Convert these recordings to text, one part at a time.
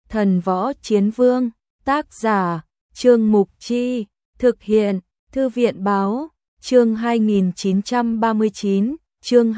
Thần Võ Chiến Vương, tác giả, Trương Mục Chi, thực hiện, Thư viện Báo, chương 2939, chương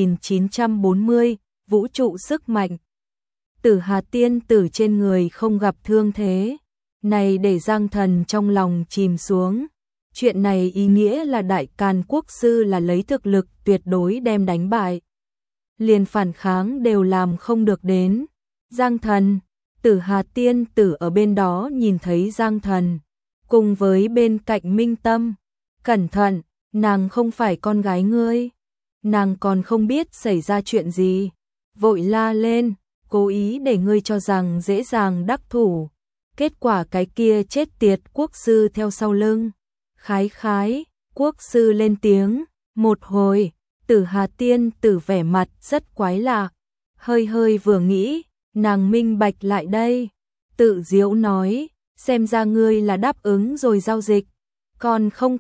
2940, vũ trụ sức mạnh. Tử Hà tiên tử trên người không gặp thương thế, này để Giang Thần trong lòng chìm xuống. Chuyện này ý nghĩa là Đại Càn Quốc sư là lấy thực lực tuyệt đối đem đánh bại. Liền phản kháng đều làm không được đến. Giang Thần, Tử Hà tiên tử ở bên đó nhìn thấy Giang Thần, cùng với bên cạnh Minh Tâm. Cẩn thận, nàng không phải con gái ngươi. Nàng còn không biết xảy ra chuyện gì. Vội la lên, cố ý để ngươi cho rằng dễ dàng đắc thủ. Kết quả cái kia chết tiệt quốc sư theo sau lưng. Khái khái, quốc sư lên tiếng, một hồi, Tử Hà tiên tử vẻ mặt rất quái lạ. Hơi hơi vừa nghĩ, nàng minh bạch lại đây. Tự diễu nói, xem ra ngươi là đáp ứng rồi giao dịch. Còn không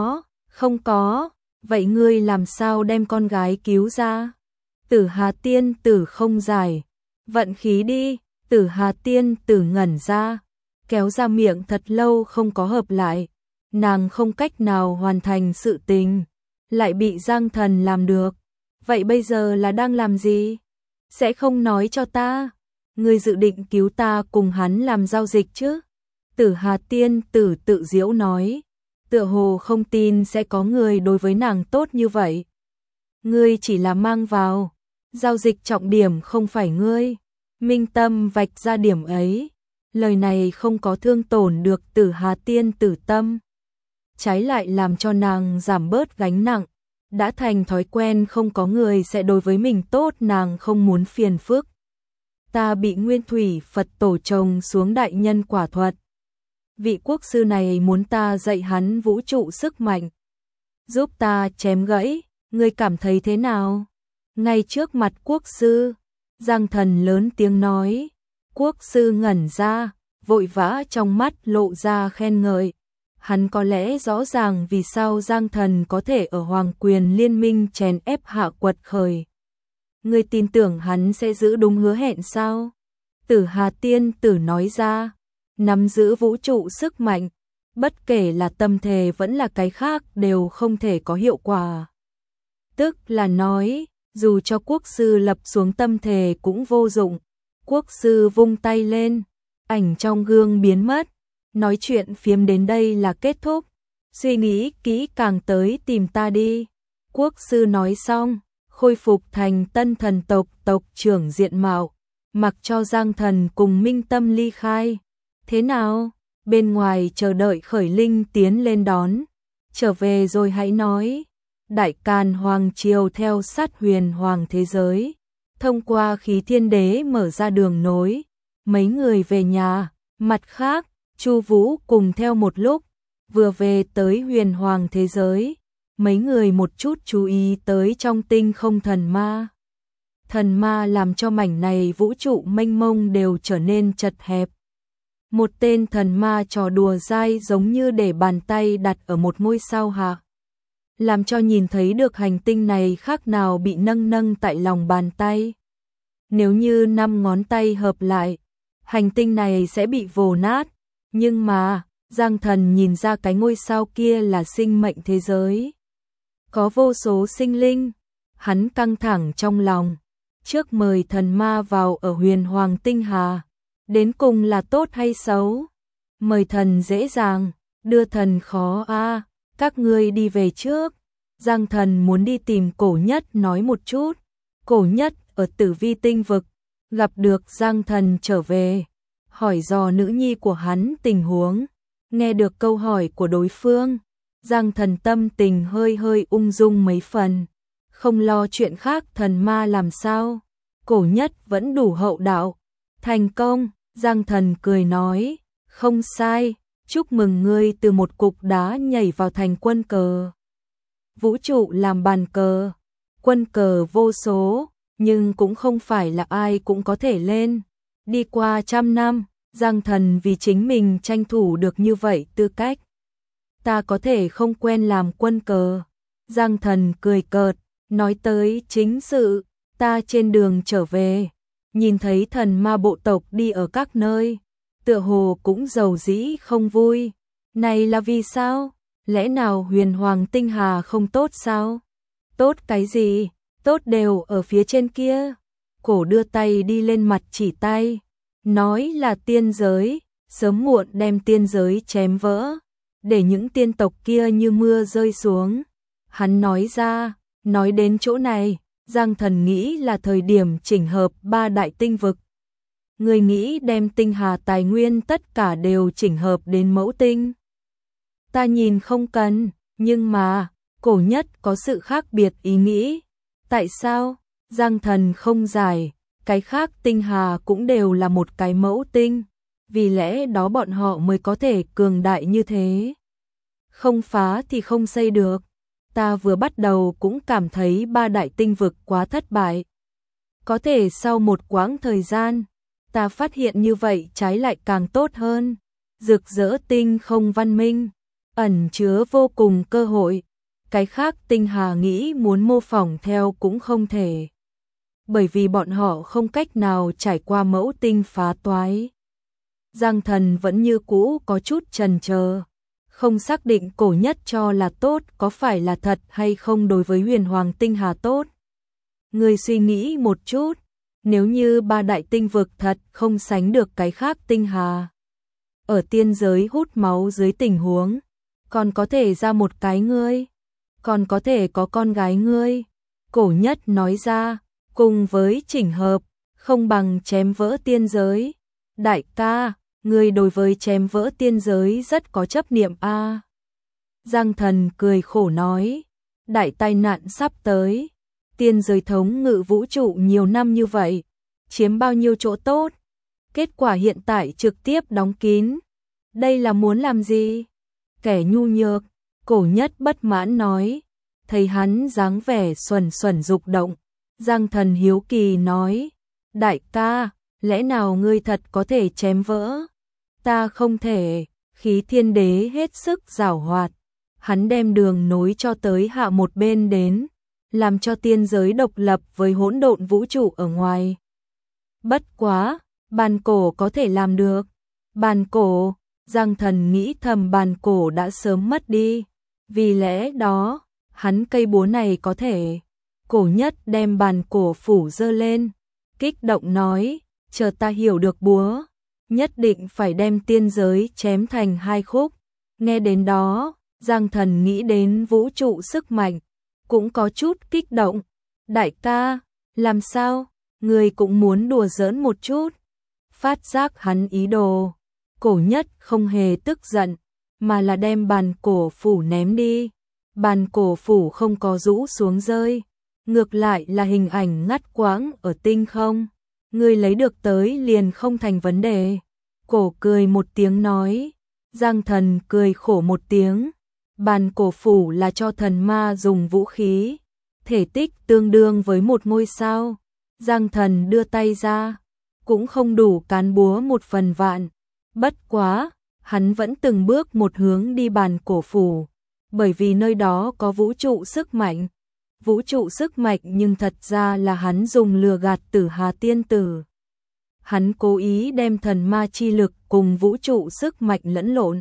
có, vậy ngươi làm sao đem con gái cứu ra? Tử Hà tiên tử không giải, vận khí đi. Tử Hà tiên tử ngẩn ra, kéo ra miệng thật lâu không có hợp lại. Nàng không cách nào hoàn thành sự tình, lại bị Giang Thần làm được. Vậy bây giờ là đang làm gì? Sẽ không nói cho ta? Ngươi dự định cứu ta cùng hắn làm giao dịch chứ? Tử Hà tiên tử tự giễu nói, tựa hồ không tin sẽ có người đối với nàng tốt như vậy. Ngươi chỉ là mang vào, giao dịch trọng điểm không phải ngươi. Minh Tâm vạch ra điểm ấy, lời này không có thương tổn được Tử Hà tiên tử tâm, trái lại làm cho nàng giảm bớt gánh nặng. Đã thành thói quen không có người sẽ đối với mình tốt, nàng không muốn phiền phức. Ta bị Nguyên Thủy Phật tổ trồng xuống đại nhân quả thuật. Vị quốc sư này muốn ta dạy hắn vũ trụ sức mạnh, giúp ta chém gãy, ngươi cảm thấy thế nào? Ngay trước mặt quốc sư, Giang Thần lớn tiếng nói. Quốc sư ngẩn ra, vội vã trong mắt lộ ra khen ngợi. Hắn có lẽ rõ ràng vì sao Giang Thần có thể ở Hoàng Quyền Liên minh chèn ép hạ quật khởi. Ngươi tin tưởng hắn sẽ giữ đúng hứa hẹn sao? Tử Hà tiên tử nói ra, nắm giữ vũ trụ sức mạnh, bất kể là tâm thể vẫn là cái khác đều không thể có hiệu quả. Tức là nói, dù cho quốc sư lập xuống tâm thể cũng vô dụng. Quốc sư vung tay lên, ảnh trong gương biến mất. Nói chuyện phiếm đến đây là kết thúc. Suy nghĩ kỹ càng tới tìm ta đi. Quốc sư nói xong, khôi phục thành tân thần tộc tộc trưởng diện mạo, mặc cho Giang Thần cùng Minh Tâm ly khai. Thế nào? Bên ngoài chờ đợi Khởi Linh tiến lên đón. Trở về rồi hãy nói. Đại Càn Hoàng Triều theo sát huyền hoàng thế giới, thông qua khí thiên đế mở ra đường nối. Mấy người về nhà, mặt khác, Chu Vũ cùng theo một lúc, vừa về tới huyền hoàng thế giới. Mấy người một chút chú ý tới trong tinh không thần ma. Thần ma làm cho mảnh này vũ trụ mênh mông đều trở nên chật hẹp. Một tên thần ma trò đùa dai giống như để bàn tay đặt ở một ngôi sao hạ, làm cho nhìn thấy được hành tinh này khác nào bị nâng nâng tại lòng bàn tay. Nếu như 5 ngón tay hợp lại, hành tinh này sẽ bị vồ nát. Nhưng mà, Giang Thần nhìn ra cái ngôi sao kia là sinh mệnh thế giới. Có vô số sinh linh. Hắn căng thẳng trong lòng. Trước mời thần ma vào ở huyền hoàng tinh hà, đến cùng là tốt hay xấu? Mời thần dễ dàng, đưa thần khó a. Các ngươi đi về trước. Giang Thần muốn đi tìm Cổ Nhất nói một chút. Cổ Nhất ở Tử Vi tinh vực, gặp được Giang Thần trở về, hỏi dò nữ nhi của hắn tình huống. Nghe được câu hỏi của đối phương, Giang Thần tâm tình hơi hơi ung dung mấy phần. Không lo chuyện khác thần ma làm sao. Cổ Nhất vẫn đủ hậu đạo. Thành công, Giang Thần cười nói, không sai, chúc mừng ngươi từ một cục đá nhảy vào thành quân cờ. Vũ trụ làm bàn cờ, quân cờ vô số, nhưng cũng không phải là ai cũng có thể lên. Đi qua 100 năm, Giang Thần vì chính mình tranh thủ được như vậy tư cách. Ta có thể không quen làm quân cờ. Giang Thần cười cợt, nói tới chính sự, ta trên đường trở về, nhìn thấy thần ma bộ tộc đi ở các nơi, tựa hồ cũng giàu dĩ không vui. Này là vì sao? Lẽ nào huyền hoàng tinh hà không tốt sao? Tốt cái gì? Tốt đều ở phía trên kia. Cổ đưa tay đi lên mặt chỉ tay, nói là tiên giới, sớm muộn đem tiên giới chém vỡ, để những tiên tộc kia như mưa rơi xuống. Hắn nói ra, nói đến chỗ này, Giang Thần nghĩ là thời điểm chỉnh hợp ba đại tinh vực. Người nghĩ đem tinh hà tài nguyên tất cả đều chỉnh hợp đến mẫu tinh. Ta nhìn không cần, nhưng mà, Cổ Nhất có sự khác biệt ý nghĩ. Tại sao? Giang Thần không giải, cái khác tinh hà cũng đều là một cái mẫu tinh, vì lẽ đó bọn họ mới có thể cường đại như thế. Không phá thì không xây được. Ta vừa bắt đầu cũng cảm thấy ba đại tinh vực quá thất bại. Có thể sau một quãng thời gian, ta phát hiện như vậy trái lại càng tốt hơn. Rực rỡ tinh không văn minh, ẩn chứa vô cùng cơ hội. Cái khác tinh hà nghĩ muốn mô phỏng theo cũng không thể. Bởi vì bọn họ không cách nào trải qua mẫu tinh phá toái. Giang Thần vẫn như cũ có chút chần chờ, không xác định Cổ Nhất cho là tốt có phải là thật hay không đối với huyền hoàng tinh hà tốt. Người suy nghĩ một chút, nếu như ba đại tinh vực thật không sánh được cái khác tinh hà. Ở tiên giới hút máu dưới tình huống, còn có thể ra một cái ngươi, còn có thể có con gái ngươi. Cổ Nhất nói ra, cùng với chỉnh hợp, không bằng chém vỡ tiên giới. Đại ca, ngươi đối với chém vỡ tiên giới rất có chấp niệm a. Giang Thần cười khổ nói, đại tai nạn sắp tới, tiên giới thống ngự vũ trụ nhiều năm như vậy, chiếm bao nhiêu chỗ tốt, kết quả hiện tại trực tiếp đóng kín, đây là muốn làm gì? Kẻ nhu nhược, Cổ Nhất bất mãn nói, thấy hắn dáng vẻ xuẩn xuẩn dục động, Giang Thần hiếu kỳ nói, đại ca, lẽ nào ngươi thật có thể chém vỡ? Ta không thể. Khí Thiên Đế hết sức giảo hoạt, hắn đem đường nối cho tới hạ một bên đến, làm cho tiên giới độc lập với hỗn độn vũ trụ ở ngoài. Bất quá, bàn cổ có thể làm được. Bàn cổ, Giang Thần nghĩ thầm bàn cổ đã sớm mất đi, vì lẽ đó, hắn cây búa này có thể. Cổ Nhất đem bàn cổ phủ giơ lên, kích động nói, chờ ta hiểu được búa, nhất định phải đem tiên giới chém thành hai khúc. Nghe đến đó, Giang Thần nghĩ đến vũ trụ sức mạnh, cũng có chút kích động. Đại ca, làm sao? Người cũng muốn đùa giỡn một chút. Phát giác hắn ý đồ, Cổ Nhất không hề tức giận, mà là đem bàn cổ phủ ném đi. Bàn cổ phủ không có rũ xuống rơi, ngược lại là hình ảnh ngắt quãng ở tinh không. Người lấy được tới liền không thành vấn đề. Cổ cười một tiếng nói, Giang Thần cười khổ một tiếng. Bàn cổ phủ là cho thần ma dùng vũ khí, thể tích tương đương với một ngôi sao. Giang Thần đưa tay ra, cũng không đủ cán búa một phần vạn. Bất quá, hắn vẫn từng bước một hướng đi bàn cổ phủ, bởi vì nơi đó có vũ trụ sức mạnh. Vũ trụ sức mạnh nhưng thật ra là hắn dùng lừa gạt Tử Hà tiên tử. Hắn cố ý đem thần ma chi lực cùng vũ trụ sức mạnh lẫn lộn,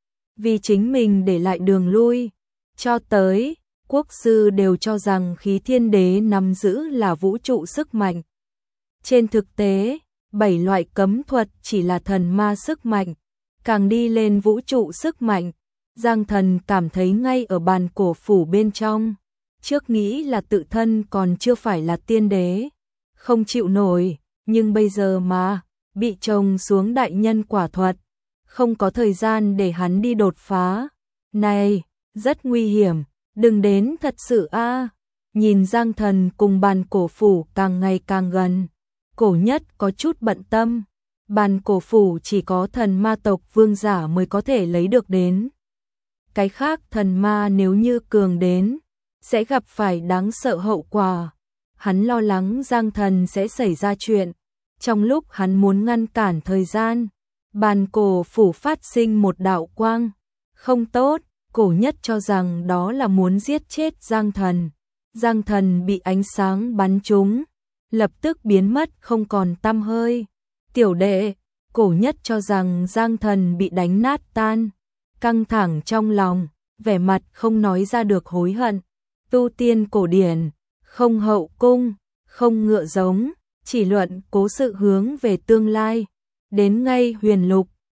vì chính mình để lại đường lui. Cho tới, quốc sư đều cho rằng Khí Thiên Đế nắm giữ là vũ trụ sức mạnh. Trên thực tế, 7 loại cấm thuật chỉ là thần ma sức mạnh, càng đi lên vũ trụ sức mạnh. Giang Thần cảm thấy ngay ở bàn cổ phủ bên trong, trước nghĩ là tự thân còn chưa phải là tiên đế, không chịu nổi, nhưng bây giờ mà, bị trồng xuống đại nhân quả thuật, không có thời gian để hắn đi đột phá. Này, rất nguy hiểm, đừng đến thật sự a. Nhìn Giang Thần cùng bàn cổ phủ càng ngày càng gần, Cổ Nhất có chút bận tâm. Bàn cổ phủ chỉ có thần ma tộc vương giả mới có thể lấy được đến. Cái khác thần ma nếu như cường đến, sẽ gặp phải đáng sợ hậu quả. Hắn lo lắng Giang Thần sẽ xảy ra chuyện. Trong lúc hắn muốn ngăn cản thời gian, bàn cổ phủ phát sinh một đạo quang. Không tốt, Cổ Nhất cho rằng đó là muốn giết chết Giang Thần. Giang Thần bị ánh sáng bắn trúng, lập tức biến mất không còn tăm hơi. Tiểu đệ, cổ nhất cho rằng Giang Thần bị đánh nát tan, căng thẳng trong lòng, vẻ mặt không nói ra được hối hận. Tu tiên cổ điển, không hậu cung, không ngựa giống, chỉ luận cố sự hướng về tương lai. Đến ngay huyền lục,